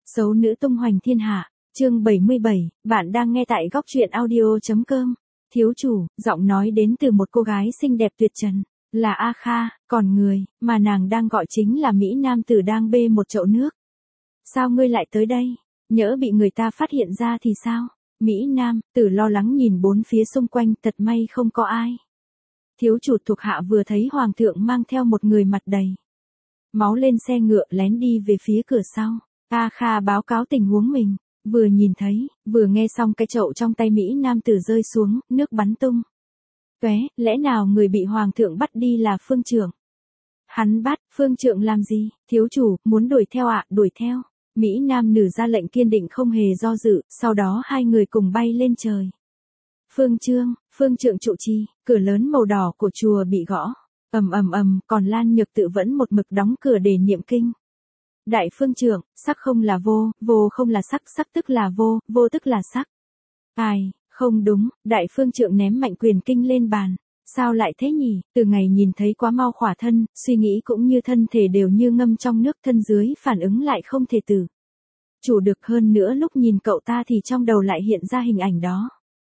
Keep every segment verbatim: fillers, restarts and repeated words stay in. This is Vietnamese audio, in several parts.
Xấu nữ tung hoành thiên hạ, chương bảy mươi bảy, bạn đang nghe tại góc truyện audio.com. Thiếu chủ, giọng nói đến từ một cô gái xinh đẹp tuyệt trần, là A Kha, còn người, mà nàng đang gọi chính là Mỹ Nam tử đang bê một chậu nước. Sao ngươi lại tới đây? Nhỡ bị người ta phát hiện ra thì sao? Mỹ Nam tử lo lắng nhìn bốn phía xung quanh, thật may không có ai. Thiếu chủ thuộc hạ vừa thấy hoàng thượng mang theo một người mặt đầy máu lên xe ngựa lén đi về phía cửa sau. A Kha báo cáo tình huống mình, vừa nhìn thấy, vừa nghe xong cái chậu trong tay Mỹ Nam tử rơi xuống, nước bắn tung tóe, lẽ nào người bị hoàng thượng bắt đi là Phương Trượng? Hắn bắt, Phương Trượng làm gì? Thiếu chủ, muốn đuổi theo ạ, à, đuổi theo. Mỹ Nam nữ ra lệnh kiên định không hề do dự, sau đó hai người cùng bay lên trời. Phương Trương, Phương Trượng trụ trì, cửa lớn màu đỏ của chùa bị gõ. Ầm ầm ầm, còn Lan Nhược Tự vẫn một mực đóng cửa để niệm kinh. Đại Phương Trượng, sắc không là vô, vô không là sắc, sắc tức là vô, vô tức là sắc. Ai, không đúng, Đại Phương Trượng ném mạnh quyền kinh lên bàn. Sao lại thế nhỉ? Từ ngày nhìn thấy Quá Mau khỏa thân, suy nghĩ cũng như thân thể đều như ngâm trong nước, thân dưới phản ứng lại không thể tử chủ được, hơn nữa lúc nhìn cậu ta thì trong đầu lại hiện ra hình ảnh đó.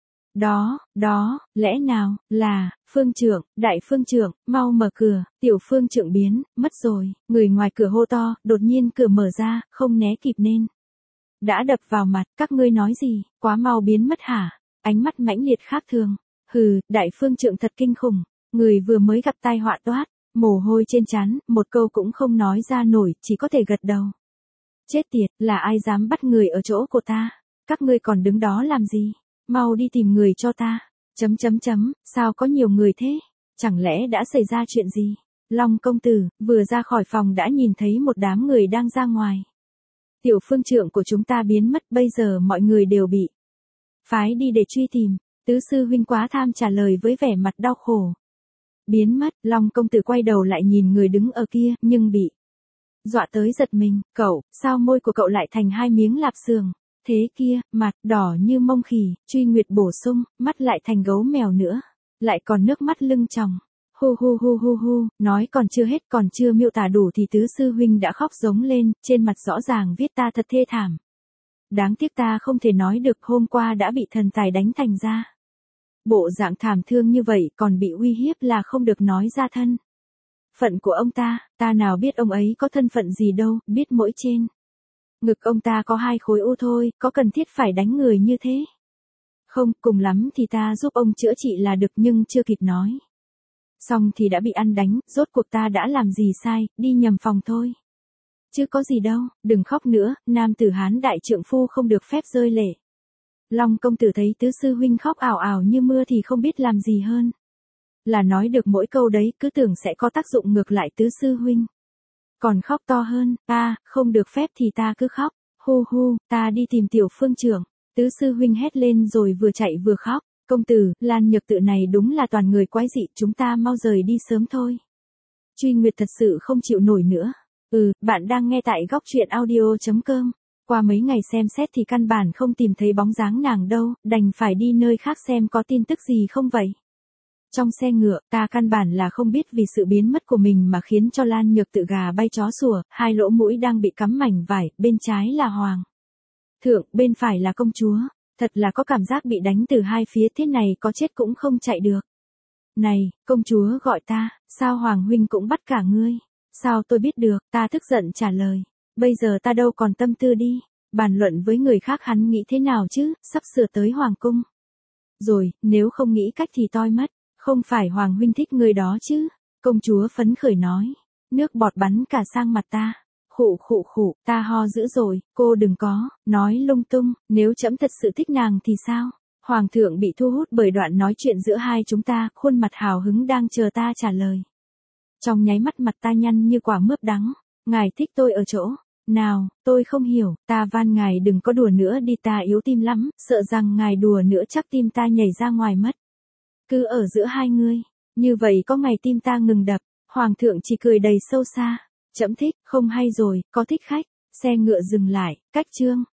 Đó, đó, lẽ nào, là, Phương Trượng, Đại Phương Trượng, mau mở cửa, tiểu Phương Trượng biến, mất rồi, người ngoài cửa hô to, đột nhiên cửa mở ra, không né kịp nên đã đập vào mặt, các ngươi nói gì, Quá Mau biến mất hả? Ánh mắt mãnh liệt khác thường. Hừ, Đại Phương Trượng thật kinh khủng, người vừa mới gặp tai họa toát, mồ hôi trên trán, một câu cũng không nói ra nổi, chỉ có thể gật đầu. Chết tiệt, là ai dám bắt người ở chỗ của ta? Các ngươi còn đứng đó làm gì? Mau đi tìm người cho ta. Chấm chấm chấm, sao có nhiều người thế? Chẳng lẽ đã xảy ra chuyện gì? Long công tử, vừa ra khỏi phòng đã nhìn thấy một đám người đang ra ngoài. Tiểu Phương Trượng của chúng ta biến mất, bây giờ mọi người đều bị phái đi để truy tìm. Tứ sư huynh Quá Tham trả lời với vẻ mặt đau khổ. Biến mất, Long công tử quay đầu lại nhìn người đứng ở kia, nhưng bị dọa tới giật mình. Cậu, sao môi của cậu lại thành hai miếng lạp xưởng? Thế kia, mặt đỏ như mông khỉ, Truy Nguyệt bổ sung, mắt lại thành gấu mèo nữa, lại còn nước mắt lưng tròng. Hu hu hu hu hu, nói còn chưa hết, còn chưa miêu tả đủ thì tứ sư huynh đã khóc giống lên, trên mặt rõ ràng viết ta thật thê thảm. Đáng tiếc ta không thể nói được, hôm qua đã bị thần tài đánh thành ra bộ dạng thảm thương như vậy, còn bị uy hiếp là không được nói ra thân phận của ông ta, ta nào biết ông ấy có thân phận gì đâu, biết mỗi trên ngực ông ta có hai khối u thôi, có cần thiết phải đánh người như thế? Không, cùng lắm thì ta giúp ông chữa trị là được, nhưng chưa kịp nói xong thì đã bị ăn đánh, rốt cuộc ta đã làm gì sai, đi nhầm phòng thôi. Chứ có gì đâu, đừng khóc nữa, nam tử Hán đại trượng phu không được phép rơi lệ. Long công tử thấy tứ sư huynh khóc ảo ảo như mưa thì không biết làm gì hơn là nói được mỗi câu đấy, cứ tưởng sẽ có tác dụng ngược lại tứ sư huynh còn khóc to hơn. Ta, không được phép thì ta cứ khóc. Hu hu, ta đi tìm tiểu Phương Trượng. Tứ sư huynh hét lên rồi vừa chạy vừa khóc. Công tử, Lan Nhược Tự này đúng là toàn người quái dị, chúng ta mau rời đi sớm thôi. Truy Nguyệt thật sự không chịu nổi nữa. Ừ, bạn đang nghe tại góc truyện audio.com. Qua mấy ngày xem xét thì căn bản không tìm thấy bóng dáng nàng đâu, đành phải đi nơi khác xem có tin tức gì không vậy. Trong xe ngựa, ta căn bản là không biết vì sự biến mất của mình mà khiến cho Lan Nhược Tự gà bay chó sủa, hai lỗ mũi đang bị cắm mảnh vải, bên trái là hoàng thượng, bên phải là công chúa. Thật là có cảm giác bị đánh từ hai phía, thế này có chết cũng không chạy được. Này, công chúa gọi ta, sao hoàng huynh cũng bắt cả ngươi? Sao tôi biết được? Ta tức giận trả lời. Bây giờ ta đâu còn tâm tư đi bàn luận với người khác hắn nghĩ thế nào chứ, sắp sửa tới hoàng cung rồi, nếu không nghĩ cách thì toi mất. Không phải hoàng huynh thích người đó chứ? Công chúa phấn khởi nói. Nước bọt bắn cả sang mặt ta. Khụ khụ khụ, ta ho dữ rồi, cô đừng có nói lung tung, nếu trẫm thật sự thích nàng thì sao? Hoàng thượng bị thu hút bởi đoạn nói chuyện giữa hai chúng ta, khuôn mặt hào hứng đang chờ ta trả lời. Trong nháy mắt mặt ta nhăn như quả mướp đắng. Ngài thích tôi ở chỗ nào? Tôi không hiểu, ta van ngài đừng có đùa nữa đi, ta yếu tim lắm, sợ rằng ngài đùa nữa chắc tim ta nhảy ra ngoài mất. Cứ ở giữa hai người, như vậy có ngày tim ta ngừng đập. Hoàng thượng chỉ cười đầy sâu xa. Trẫm thích, không hay rồi, có thích khách. Xe ngựa dừng lại, cách trương